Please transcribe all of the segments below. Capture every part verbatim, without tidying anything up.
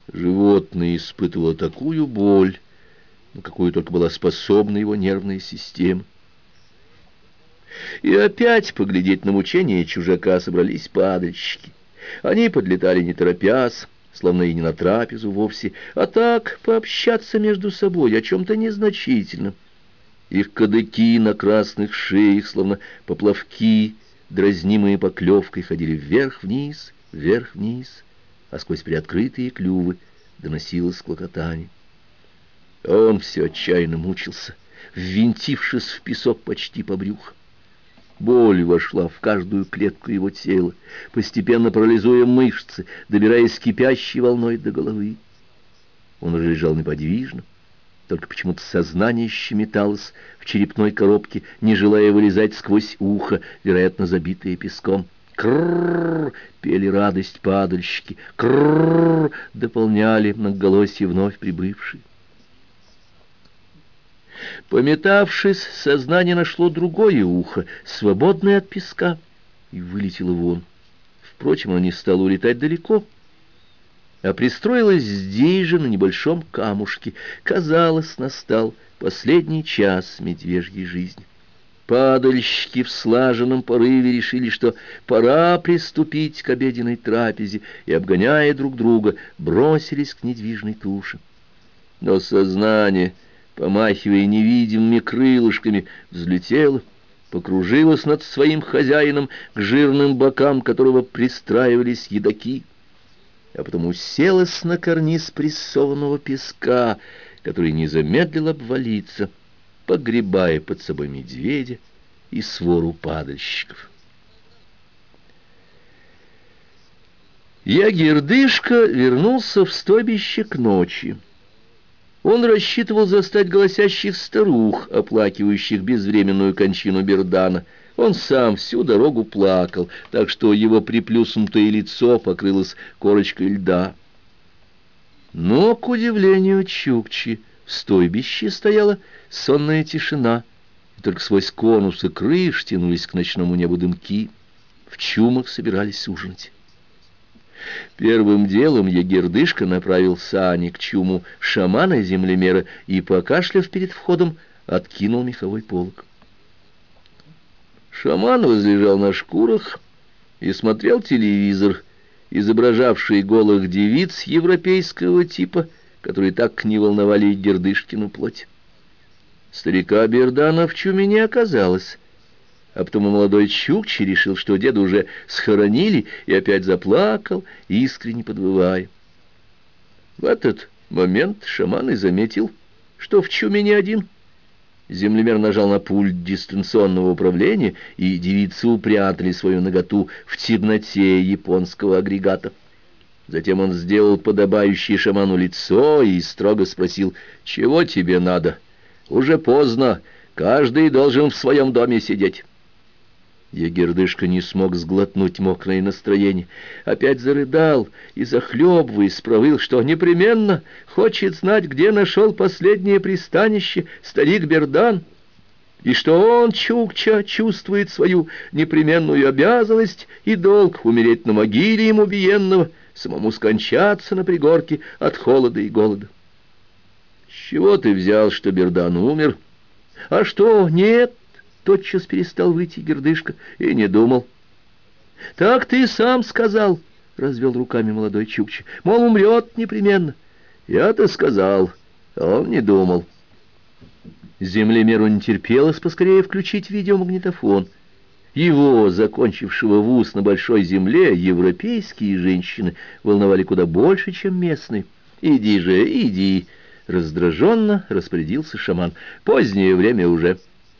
Животное испытывало такую боль, на какую только была способна его нервная система. И опять поглядеть на мучения чужака собрались падальщики. Они подлетали не торопясь, словно и не на трапезу вовсе, а так пообщаться между собой о чем-то незначительном. Их кадыки на красных шеях, словно поплавки, дразнимые поклевкой, ходили вверх-вниз, вверх-вниз, а сквозь приоткрытые клювы доносилось клокотание. А он все отчаянно мучился, ввинтившись в песок почти по брюхо. Боль вошла в каждую клетку его тела, постепенно парализуя мышцы, добираясь кипящей волной до головы. Он уже лежал неподвижно, только почему-то сознание еще металось в черепной коробке, не желая вылезать сквозь ухо, вероятно, забитое песком. «Кррррр!» — пели радость падальщики. «Кррррр!» — дополняли многоголосие вновь прибывшие. Пометавшись, сознание нашло другое ухо, свободное от песка, и вылетело вон. Впрочем, оно не стало улетать далеко, а пристроилось здесь же, на небольшом камушке. Казалось, настал последний час медвежьей жизни. Падальщики в слаженном порыве решили, что пора приступить к обеденной трапезе, и, обгоняя друг друга, бросились к недвижной туше. Но сознание, помахивая невидимыми крылышками, взлетело, покружилось над своим хозяином, к жирным бокам которого пристраивались едоки, а потом уселось на карниз прессованного песка, который не замедлил обвалиться, погребая под собой медведя и свору падальщиков. Ягердышка вернулся в стойбище к ночи. Он рассчитывал застать голосящих старух, оплакивающих безвременную кончину Бердана. Он сам всю дорогу плакал, так что его приплюснутое лицо покрылось корочкой льда. Но, к удивлению Чукчи, в стойбище стояла сонная тишина, и только сквозь конусы крыш тянулись к ночному небу дымки. В чумах собирались ужинать. Первым делом Ягердышка направил сани к чуму шамана-землемера и, покашляв перед входом, откинул меховой полог. Шаман возлежал на шкурах и смотрел телевизор, изображавший голых девиц европейского типа, которые так не волновали Ягердышкину плоть. Старика Бердана в чуме не оказалось, а потом и молодой Чукчи решил, что деда уже схоронили, и опять заплакал, искренне подвывая. В этот момент шаман и заметил, что в чуме не один. Землемер нажал на пульт дистанционного управления, и девицы упрятали свою наготу в темноте японского агрегата. Затем он сделал подобающее шаману лицо и строго спросил: «Чего тебе надо? Уже поздно, каждый должен в своем доме сидеть». Ягердышка не смог сглотнуть мокрое настроение, опять зарыдал и, захлебываясь, провыл, что непременно хочет знать, где нашел последнее пристанище старик Бердан, и что он, Чукча, чувствует свою непременную обязанность и долг умереть на могиле им убиенного, самому скончаться на пригорке от холода и голода. — С чего ты взял, что Бердан умер? — А что, нет? Тотчас перестал выйти Ягердышка и не думал. — Так ты сам сказал, — развел руками молодой Чукча, — мол, умрет непременно. Я-то сказал, а он не думал. Землемеру не терпелось поскорее включить видеомагнитофон. Его, закончившего вуз на большой земле, европейские женщины волновали куда больше, чем местные. «Иди же, иди!» — раздраженно распорядился шаман. «Позднее время уже».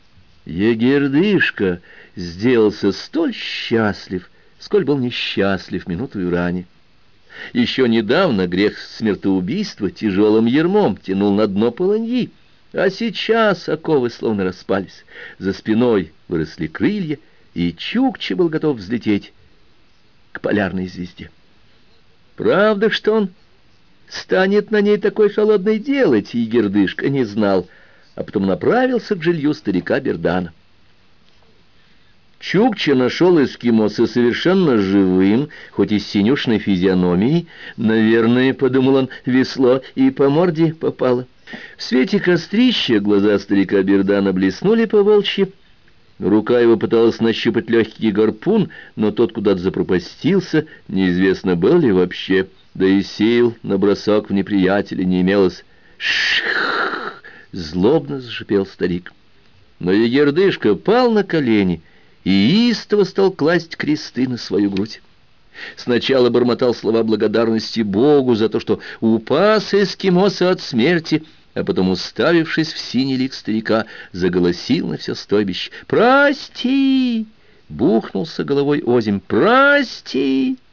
Ягердышка сделался столь счастлив, сколь был несчастлив минуту ранее. Еще недавно грех смертоубийства тяжелым ярмом тянул на дно полыньи, а сейчас оковы словно распались. За спиной выросли крылья, и Чукча был готов взлететь к полярной звезде. Правда, что он станет на ней такой холодной делать, Ягердышка не знал, а потом направился к жилью старика Бердана. Чукча нашел эскимоса совершенно живым, хоть и с синюшной физиономией. Наверное, — подумал он, — весло и по морде попало. В свете кострища глаза старика Бердана блеснули по-волчьи. Рука его пыталась нащупать легкий гарпун, но тот куда-то запропастился, неизвестно, был ли вообще, да и сил на бросок в неприятеля не имелось. «Шх!» — злобно зашипел старик. Но егердышка пал на колени и истово стал класть кресты на свою грудь. Сначала бормотал слова благодарности Богу за то, что упас эскимоса от смерти, а потом, уставившись в синий лик старика, заголосил на все стойбище: «Прости!» — бухнулся головой озимь. «Прости!»